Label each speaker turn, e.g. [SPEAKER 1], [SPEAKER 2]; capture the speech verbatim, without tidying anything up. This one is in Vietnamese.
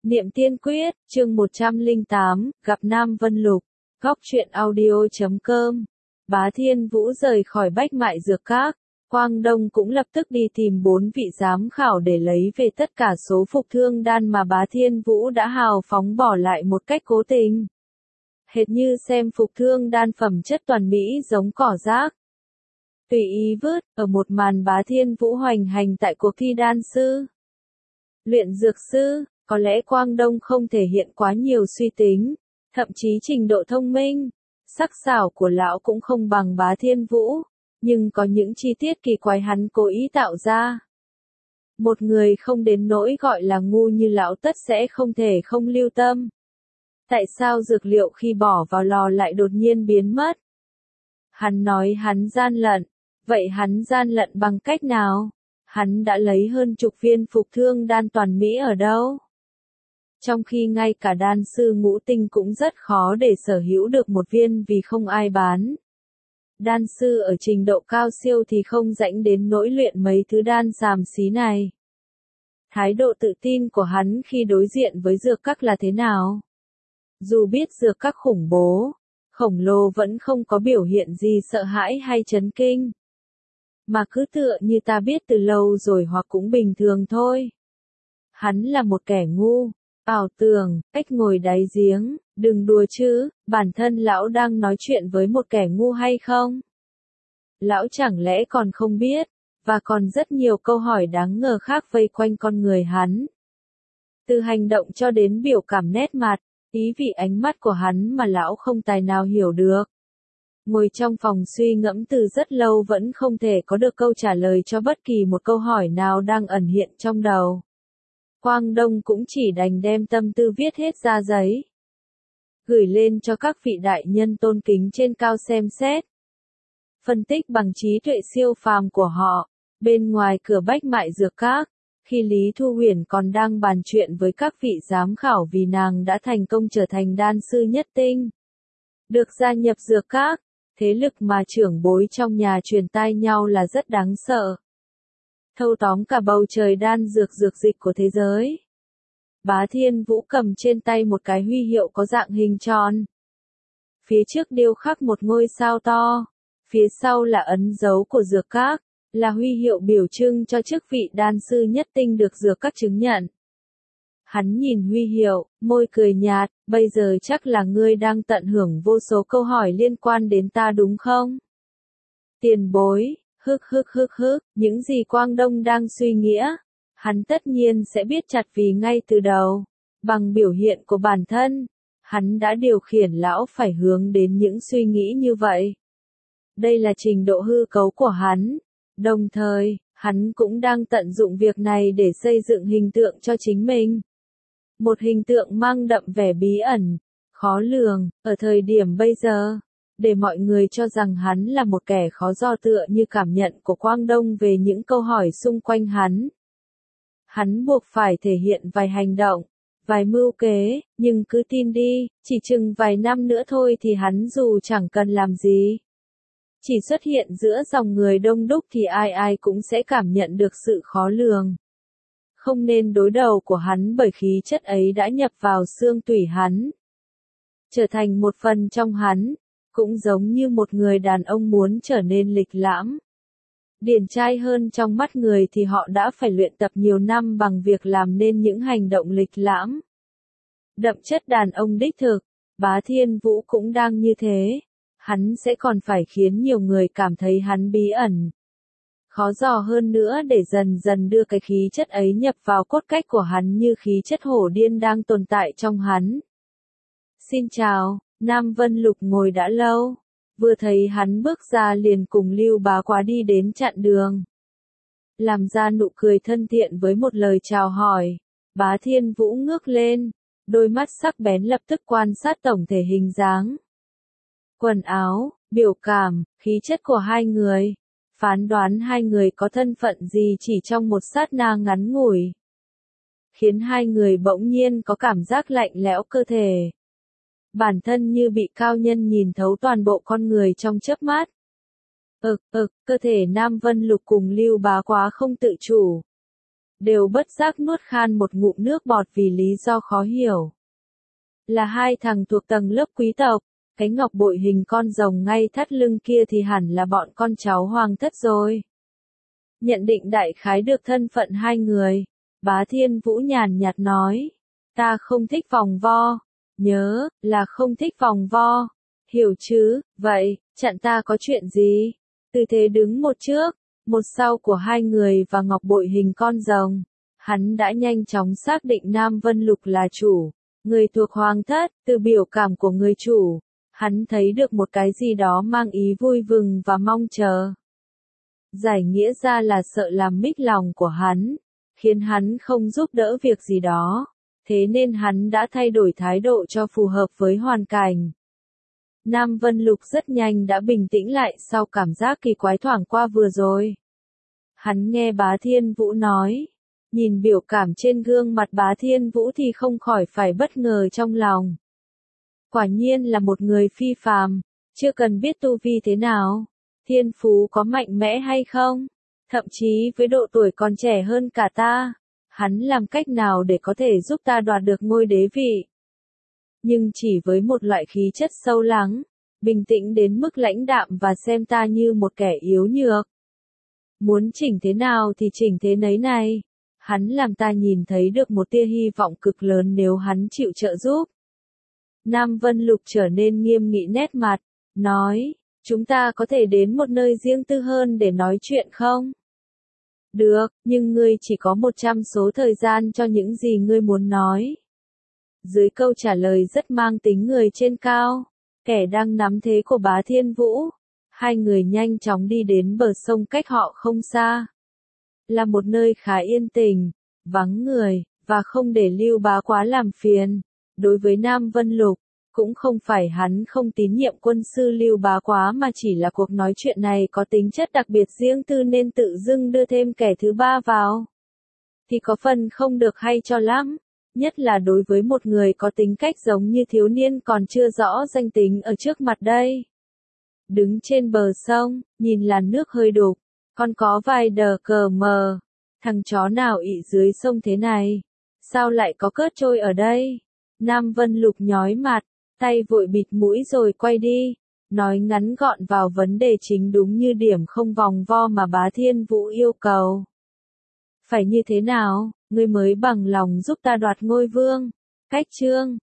[SPEAKER 1] Niệm Tiên Quyết, chương một trăm lẻ tám, gặp Nam Vân Lục, góc truyện audio chấm com. Bá Thiên Vũ rời khỏi Bách Mại Dược Các, Quang Đông cũng lập tức đi tìm bốn vị giám khảo để lấy về tất cả số phục thương đan mà Bá Thiên Vũ đã hào phóng bỏ lại một cách cố tình. Hệt như xem phục thương đan phẩm chất toàn mỹ giống cỏ rác. Tùy ý vứt, ở một màn Bá Thiên Vũ hoành hành tại cuộc thi đan sư. Luyện dược sư. Có lẽ Quang Đông không thể hiện quá nhiều suy tính, thậm chí trình độ thông minh, sắc sảo của lão cũng không bằng Bá Thiên Vũ, nhưng có những chi tiết kỳ quái hắn cố ý tạo ra. Một người không đến nỗi gọi là ngu như lão tất sẽ không thể không lưu tâm. Tại sao dược liệu khi bỏ vào lò lại đột nhiên biến mất? Hắn nói hắn gian lận, vậy hắn gian lận bằng cách nào? Hắn đã lấy hơn chục viên phục thương đan toàn mỹ ở đâu? Trong khi ngay cả đan sư ngũ tinh cũng rất khó để sở hữu được một viên vì không ai bán. Đan sư ở trình độ cao siêu thì không rảnh đến nỗi luyện mấy thứ đan xàm xí này. Thái độ tự tin của hắn khi đối diện với dược các là thế nào? Dù biết dược các khủng bố, khổng lồ vẫn không có biểu hiện gì sợ hãi hay chấn kinh. Mà cứ tựa như ta biết từ lâu rồi hoặc cũng bình thường thôi. Hắn là một kẻ ngu. Ảo tưởng, cách ngồi đáy giếng, đừng đùa chứ, bản thân lão đang nói chuyện với một kẻ ngu hay không? Lão chẳng lẽ còn không biết, và còn rất nhiều câu hỏi đáng ngờ khác vây quanh con người hắn. Từ hành động cho đến biểu cảm nét mặt, ý vị ánh mắt của hắn mà lão không tài nào hiểu được. Ngồi trong phòng suy ngẫm từ rất lâu vẫn không thể có được câu trả lời cho bất kỳ một câu hỏi nào đang ẩn hiện trong đầu. Quang Đông cũng chỉ đành đem tâm tư viết hết ra giấy. Gửi lên cho các vị đại nhân tôn kính trên cao xem xét. Phân tích bằng trí tuệ siêu phàm của họ. Bên ngoài cửa Bách Mại Dược Các, khi Lý Thu Huyền còn đang bàn chuyện với các vị giám khảo vì nàng đã thành công trở thành đan sư nhất tinh. Được gia nhập Dược Các, thế lực mà trưởng bối trong nhà truyền tai nhau là rất đáng sợ. Thâu tóm cả bầu trời đan dược dược dịch của thế giới. Bá Thiên Vũ cầm trên tay một cái huy hiệu có dạng hình tròn. Phía trước điêu khắc một ngôi sao to, phía sau là ấn dấu của dược các, là huy hiệu biểu trưng cho chức vị đan sư nhất tinh được dược các chứng nhận. Hắn nhìn huy hiệu, môi cười nhạt, bây giờ chắc là ngươi đang tận hưởng vô số câu hỏi liên quan đến ta đúng không? Tiền bối. Hức hức hức hức, những gì Quang Đông đang suy nghĩa, hắn tất nhiên sẽ biết chặt vì ngay từ đầu, bằng biểu hiện của bản thân, hắn đã điều khiển lão phải hướng đến những suy nghĩ như vậy. Đây là trình độ hư cấu của hắn, đồng thời, hắn cũng đang tận dụng việc này để xây dựng hình tượng cho chính mình. Một hình tượng mang đậm vẻ bí ẩn, khó lường, ở thời điểm bây giờ. Để mọi người cho rằng hắn là một kẻ khó do tựa như cảm nhận của Quang Đông về những câu hỏi xung quanh hắn. Hắn buộc phải thể hiện vài hành động, vài mưu kế, nhưng cứ tin đi, chỉ chừng vài năm nữa thôi thì hắn dù chẳng cần làm gì. Chỉ xuất hiện giữa dòng người đông đúc thì ai ai cũng sẽ cảm nhận được sự khó lường. Không nên đối đầu của hắn bởi khí chất ấy đã nhập vào xương tủy hắn. Trở thành một phần trong hắn. Cũng giống như một người đàn ông muốn trở nên lịch lãm, điển trai hơn trong mắt người thì họ đã phải luyện tập nhiều năm bằng việc làm nên những hành động lịch lãm. Đậm chất đàn ông đích thực, Bá Thiên Vũ cũng đang như thế. Hắn sẽ còn phải khiến nhiều người cảm thấy hắn bí ẩn. Khó dò hơn nữa để dần dần đưa cái khí chất ấy nhập vào cốt cách của hắn như khí chất hổ điên đang tồn tại trong hắn. Xin chào. Nam Vân Lục ngồi đã lâu, vừa thấy hắn bước ra liền cùng Lưu Bá Quá đi đến chặn đường. Làm ra nụ cười thân thiện với một lời chào hỏi, Bá Thiên Vũ ngước lên, đôi mắt sắc bén lập tức quan sát tổng thể hình dáng. Quần áo, biểu cảm, khí chất của hai người, phán đoán hai người có thân phận gì chỉ trong một sát na ngắn ngủi. Khiến hai người bỗng nhiên có cảm giác lạnh lẽo cơ thể. Bản thân như bị cao nhân nhìn thấu toàn bộ con người trong chớp mắt. Ực, ực, cơ thể Nam Vân Lục cùng Lưu Bá Quá không tự chủ. đều bất giác nuốt khan một ngụm nước bọt vì lý do khó hiểu. Là hai thằng thuộc tầng lớp quý tộc, cái ngọc bội hình con rồng ngay thắt lưng kia thì hẳn là bọn con cháu hoàng thất rồi. Nhận định đại khái được thân phận hai người, Bá Thiên Vũ nhàn nhạt nói, ta không thích vòng vo, nhớ, là không thích vòng vo, hiểu chứ, vậy, chặn ta có chuyện gì? Tư thế đứng một trước, một sau của hai người và ngọc bội hình con rồng, hắn đã nhanh chóng xác định Nam Vân Lục là chủ, người thuộc hoàng thất, từ biểu cảm của người chủ, hắn thấy được một cái gì đó mang ý vui mừng và mong chờ. Giải nghĩa ra là sợ làm mít lòng của hắn, khiến hắn không giúp đỡ việc gì đó, thế nên hắn đã thay đổi thái độ cho phù hợp với hoàn cảnh. Nam Vân Lục rất nhanh đã bình tĩnh lại sau cảm giác kỳ quái thoảng qua vừa rồi. Hắn nghe Bá Thiên Vũ nói, nhìn biểu cảm trên gương mặt Bá Thiên Vũ thì không khỏi phải bất ngờ trong lòng. Quả nhiên là một người phi phàm, chưa cần biết tu vi thế nào, thiên phú có mạnh mẽ hay không, thậm chí với độ tuổi còn trẻ hơn cả ta, hắn làm cách nào để có thể giúp ta đoạt được ngôi đế vị. Nhưng chỉ với một loại khí chất sâu lắng, bình tĩnh đến mức lãnh đạm và xem ta như một kẻ yếu nhược. Muốn chỉnh thế nào thì chỉnh thế nấy này, hắn làm ta nhìn thấy được một tia hy vọng cực lớn nếu hắn chịu trợ giúp. Nam Vân Lục trở nên nghiêm nghị nét mặt, nói, chúng ta có thể đến một nơi riêng tư hơn để nói chuyện không? Được, nhưng ngươi chỉ có một trăm số thời gian cho những gì ngươi muốn nói. Dưới câu trả lời rất mang tính người trên cao, kẻ đang nắm thế của Bá Thiên Vũ, hai người nhanh chóng đi đến bờ sông cách họ không xa. Là một nơi khá yên tĩnh, vắng người, và không để Lưu Bá quá làm phiền. Đối với Nam Vân Lục, cũng không phải hắn không tín nhiệm quân sư Lưu Bá quá mà chỉ là cuộc nói chuyện này có tính chất đặc biệt riêng tư nên tự dưng đưa thêm kẻ thứ ba vào. Thì có phần không được hay cho lắm, nhất là đối với một người có tính cách giống như thiếu niên còn chưa rõ danh tính ở trước mặt đây. Đứng trên bờ sông, nhìn làn nước hơi đục, còn có vài đờ cờ mờ. Thằng chó nào ị dưới sông thế này? Sao lại có cớt trôi ở đây? Nam Vân Lục nhói mặt, tay vội bịt mũi rồi quay đi, nói ngắn gọn vào vấn đề chính đúng như điểm không vòng vo mà Bá Thiên Vũ yêu cầu. Phải như thế nào, ngươi mới bằng lòng giúp ta đoạt ngôi vương? Cách chương